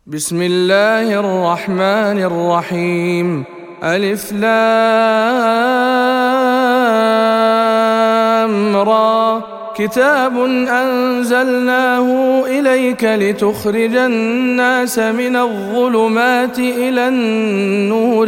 بسم الله الرحمن الرحيم. ألف لام را. كتاب أنزلناه إليك لتخرج الناس من الظلمات إلى النور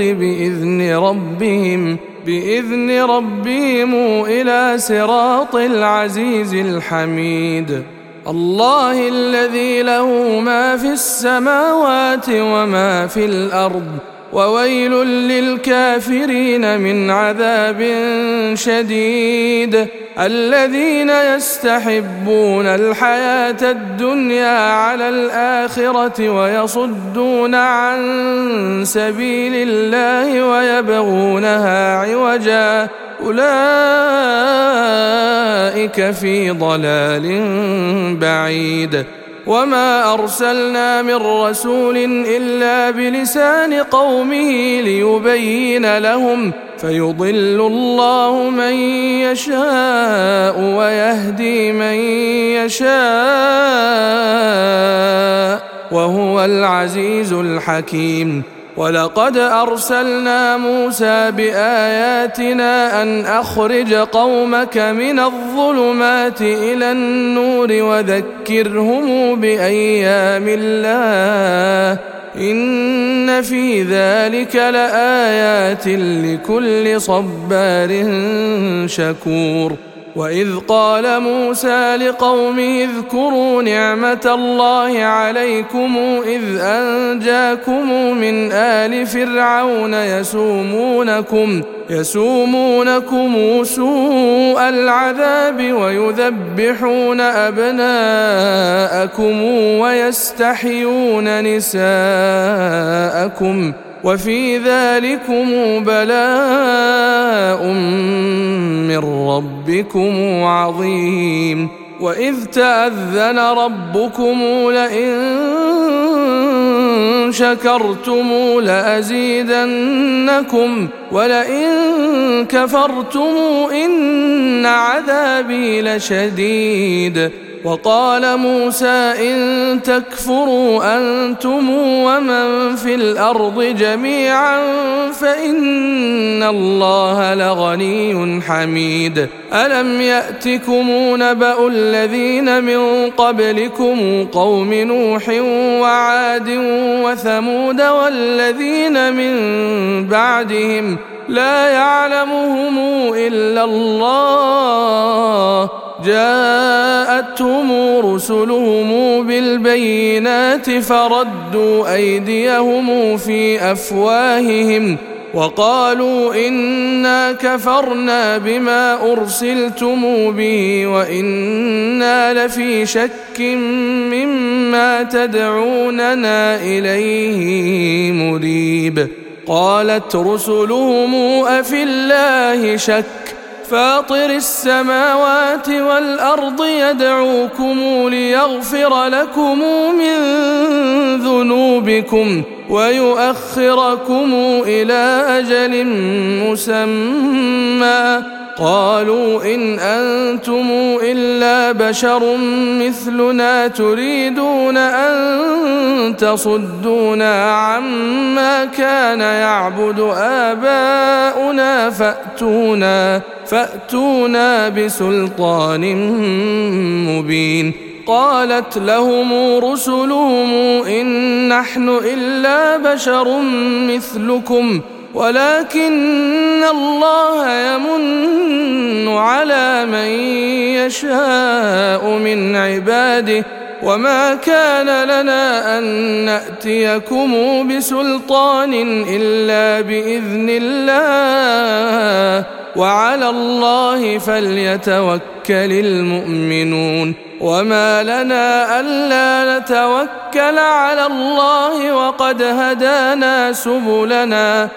بإذن ربهم إلى صراط العزيز الحميد. الله الذي له ما في السماوات وما في الأرض، وويل للكافرين من عذاب شديد. الذين يستحبون الحياة الدنيا على الآخرة ويصدون عن سبيل الله ويبغونها عوجا، أولئك في ضلال بعيد. وما أرسلنا من رسول إلا بلسان قومه ليبين لهم، فيضل الله من يشاء ويهدي من يشاء، وهو العزيز الحكيم. ولقد أرسلنا موسى بآياتنا أن أخرج قومك من الظلمات إلى النور وذكرهم بأيام الله، إن في ذلك لآيات لكل صبار شكور. وإذ قال موسى لقومه اذكروا نعمة الله عليكم إذ أنجاكم من آل فرعون يسومونكم سوء العذاب ويذبحون أبناءكم ويستحيون نساءكم، وفي ذلكم بلاء من ربكم عظيم. وإذ تأذن ربكم لئن شكرتم لأزيدنكم ولئن كفرتم إن عذابي لشديد. وقال موسى إن تكفروا أنتم ومن في الأرض جميعا فإن الله لغني حميد. ألم يأتكم نبأ الذين من قبلكم قوم نوح وعاد وثمود والذين من بعدهم لا يعلمهم إلا الله، جاءتهم رسلهم بالبينات فردوا أيديهم في أفواههم وقالوا إنا كفرنا بما أرسلتم به وإنا لفي شك مما تدعوننا إليه مريب. قالت رسلهم أفي الله شك فاطر السماوات والأرض يدعوكم ليغفر لكم من ذنوبكم ويؤخركم إلى أجل مسمى. قالوا إن أنتم إلا بشر مثلنا تريدون أن تصدونا عما كان يعبد آباؤنا فأتونا بسلطان مبين. قالت لهم رسلهم إن نحن إلا بشر مثلكم ولكن الله يمن على من يشاء من عباده وما كان لنا أن نأتيكم بسلطان إلا بإذن الله وعلى الله فليتوكل المؤمنون. وما لنا ألا نتوكل على الله وقد هدانا سبلنا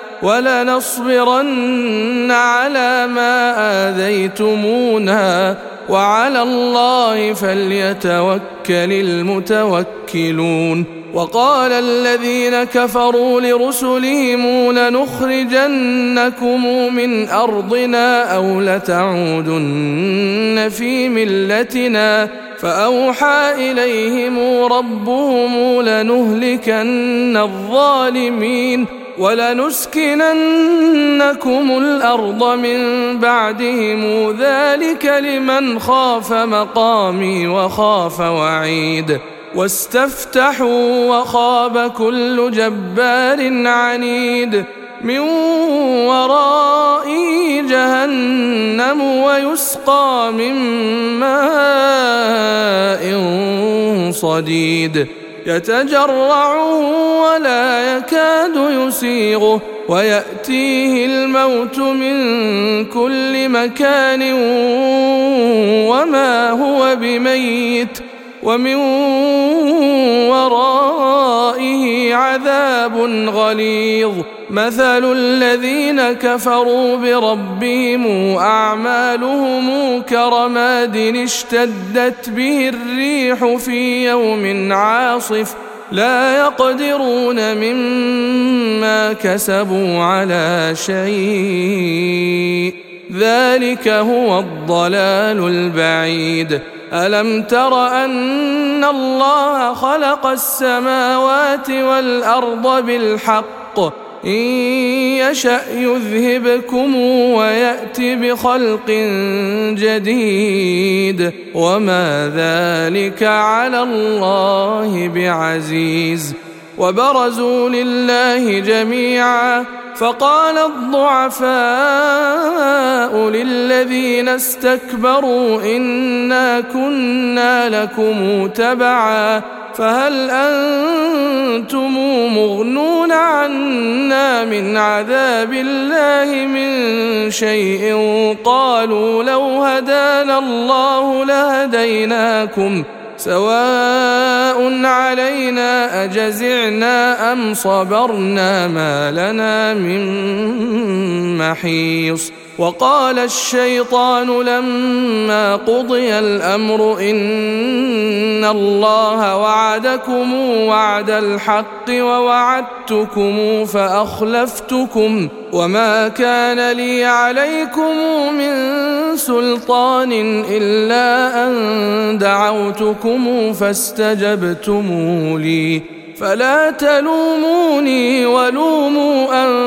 ولنصبرن على ما آذيتمونا وعلى الله فليتوكل المتوكلون. وقال الذين كفروا لرسلهم لنخرجنكم من أرضنا أو لتعودن في ملتنا فأوحى إليهم ربهم لنهلكن الظالمين ولنسكننكم الأرض من بعدهم ذلك لمن خاف مقامي وخاف وعيد واستفتحوا وخاب كل جبار عنيد من ورائه جهنم ويسقى من ماء صديد يتجرعه ولا يكاد يسيغه ويأتيه الموت من كل مكان وما هو بميت ومن ورائه عذاب غليظ مثل الذين كفروا بربهم أعمالهم كرماد اشتدت به الريح في يوم عاصف لا يقدرون مما كسبوا على شيء ذلك هو الضلال البعيد ألم تر أن الله خلق السماوات والأرض بالحق إن يشأ يذهبكم ويأت بخلق جديد وما ذلك على الله بعزيز وبرزوا لله جميعا فقال الضعفاء للذين استكبروا إنا كنا لكم تبعا فهل أنتم مغنون عنا من عذاب الله من شيء قالوا لو هدانا الله لهديناكم سواء علينا أجزعنا أم صبرنا ما لنا من محيص وقال الشيطان لما قضي الأمر إن الله وعدكم وعد الحق ووعدتكم فأخلفتكم وما كان لي عليكم من سلطان إلا أن دعوتكم فاستجبتم لي فلا تلوموني ولوموا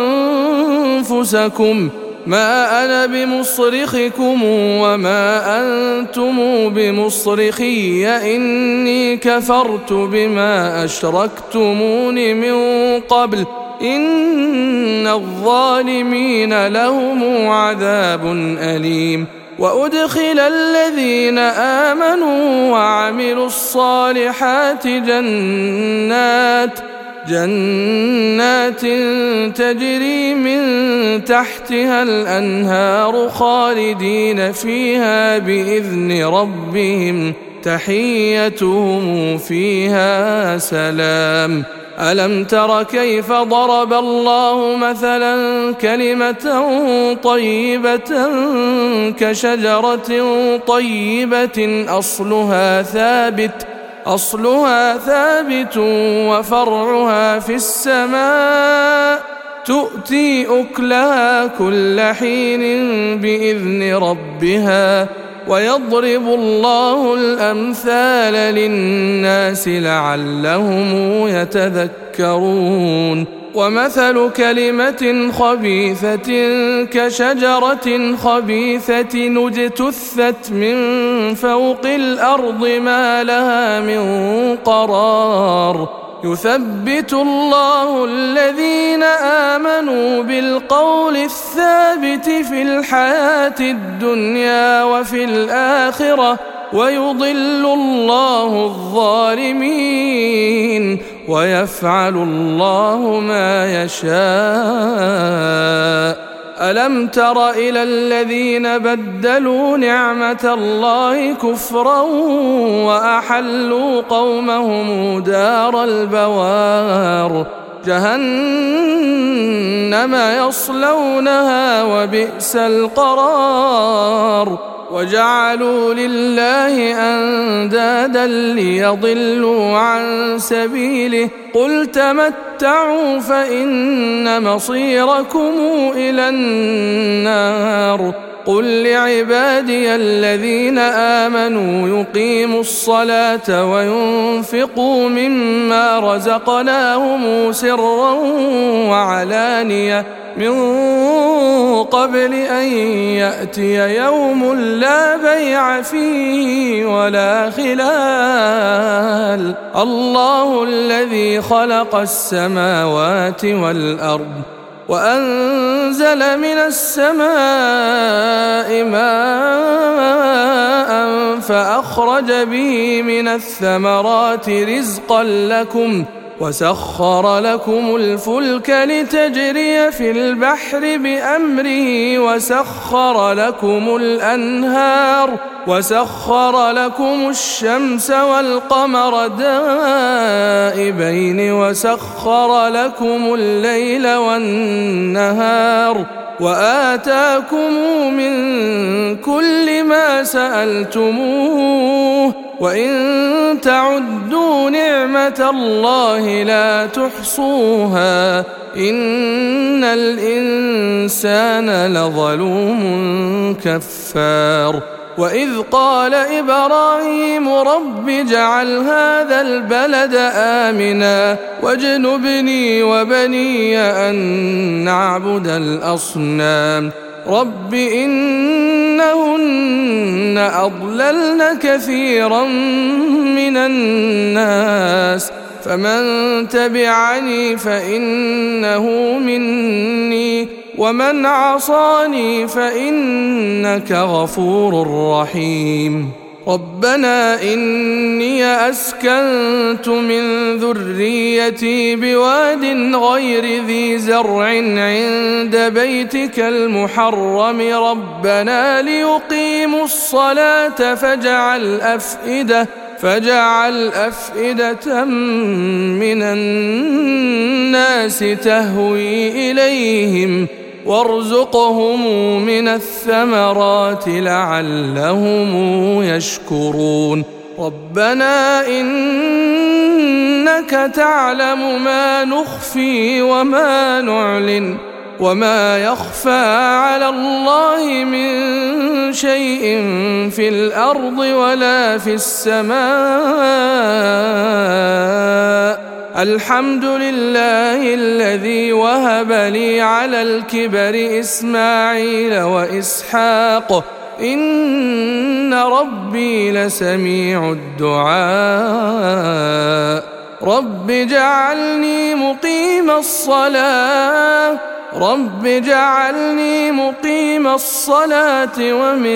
أنفسكم ما أنا بمصرخكم وما أنتم بمصرخي إني كفرت بما أشركتمون من قبل إن الظالمين لهم عذاب أليم وأدخل الذين آمنوا وعملوا الصالحات جنات تجري من تحتها الأنهار خالدين فيها بإذن ربهم تحيتهم فيها سلام ألم تر كيف ضرب الله مثلا كلمة طيبة كشجرة طيبة أصلها ثابت وفرعها في السماء تؤتي أكلها كل حين بإذن ربها ويضرب الله الأمثال للناس لعلهم يتذكرون ومثل كلمة خبيثة كشجرة خبيثة اجتثت من فوق الأرض ما لها من قرار يثبت الله الذين آمنوا بالقول الثابت في الحياة الدنيا وفي الآخرة ويضل الله الظالمين ويفعل الله ما يشاء ألم تر إلى الذين بدلوا نعمة الله كفرا وأحلوا قومهم دار البوار جهنم يصلونها وبئس القرار وجعلوا لله أندادا ليضلوا عن سبيله قل تمتعوا فإن مصيركم إلى النار قل لعبادي الذين آمنوا يقيموا الصلاة وينفقوا مما رزقناهم سرا وعلانية من قبل أن يأتي يوم لا بيع فيه ولا خلال. الله الذي خلق السماوات والأرض وأنزل من السماء ماء فأخرج به من الثمرات رزقا لكم وسخر لكم الفلك لتجري في البحر بأمره وسخر لكم الأنهار وسخر لكم الشمس والقمر دائبين وسخر لكم الليل والنهار وآتاكم من كل ما سألتموه وإن تعدوا نعمة الله لا تحصوها إن الإنسان لظلوم كفار. وإذ قال إبراهيم رب اجعل هذا البلد آمنا واجنبني وبني أن نعبد الأصنام رب إنهن أضللن كثيرا من الناس فمن تبعني فإنه مني ومن عصاني فإنك غفور رحيم. ربنا إني أسكنت من ذريتي بواد غير ذي زرع عند بيتك المحرم ربنا ليقيموا الصلاة فاجعل أفئدة من الناس تهوي إليهم وارزقهم من الثمرات لعلهم يشكرون. ربنا إنك تعلم ما نخفي وما نعلن وما يخفى على الله من شيء في الأرض ولا في السماء. الحمد لله الذي وهب لي على الكبر إسماعيل وإسحاق إن ربي لسميع الدعاء. رب اجعلني مقيم الصلاة ومن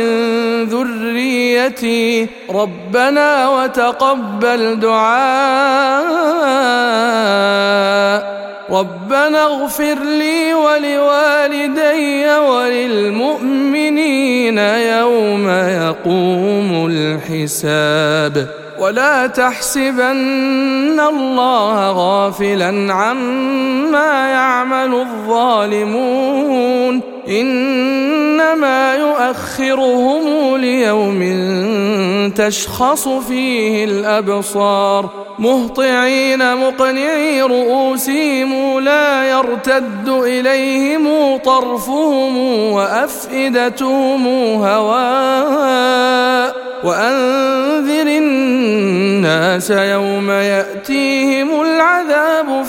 ذريتي ربنا وتقبل دعاء. ربنا اغفر لي ولوالدي وللمؤمنين يوم يقوم الحساب. ولا تحسبن الله غافلا عما يعمل الظالمون إنما يؤخرهم ليوم تشخص فيه الأبصار مهطعين مقنعي رؤوسهم لا يرتد إليهم طرفهم وأفئدتهم هواء. وأنذر الناس يوم يأتيهم العذاب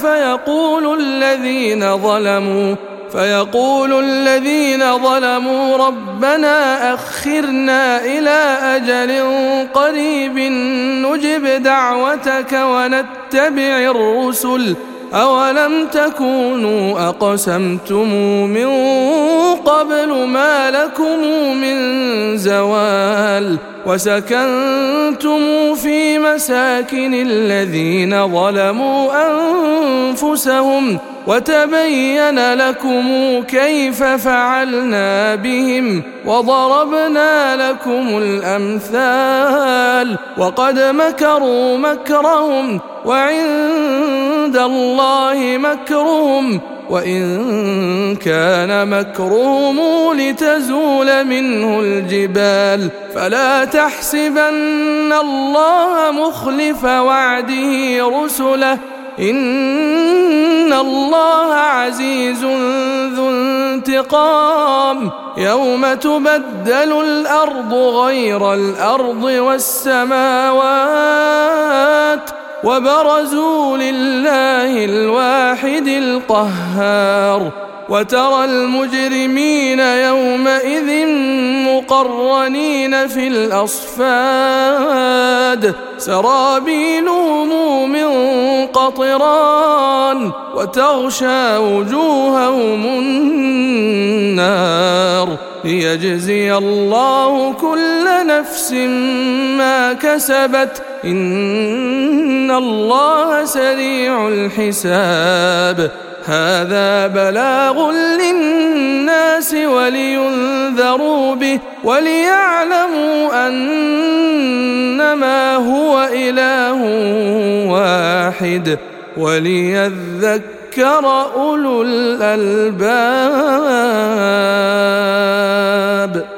فيقول الذين ظلموا ربنا أخرنا إلى أجل قريب نجب دعوتك ونتبع الرسل أولم تكونوا أقسمتم من قبل ما لكم من زوال وسكنتم في مساكن الذين ظلموا أنفسهم وتبين لكم كيف فعلنا بهم وضربنا لكم الأمثال وقد مكروا مكرهم وعند الله مكرهم وإن كان مكرهم لتزول منه الجبال فلا تحسبن الله مخلف وعده رسله إن إن الله عزيز ذو انتقام يوم تبدل الأرض غير الأرض والسماوات وبرزوا لله الواحد القهار وترى المجرمين يومئذ مقرنين في الأصفاد سرابيلهم من قطران وتغشى وجوههم النار ليجزي الله كل نفس ما كسبت إن الله سريع الحساب هذا بلاغ للناس ولينذروا به وليعلموا أنما هو إله واحد وليذكر أولو الألباب.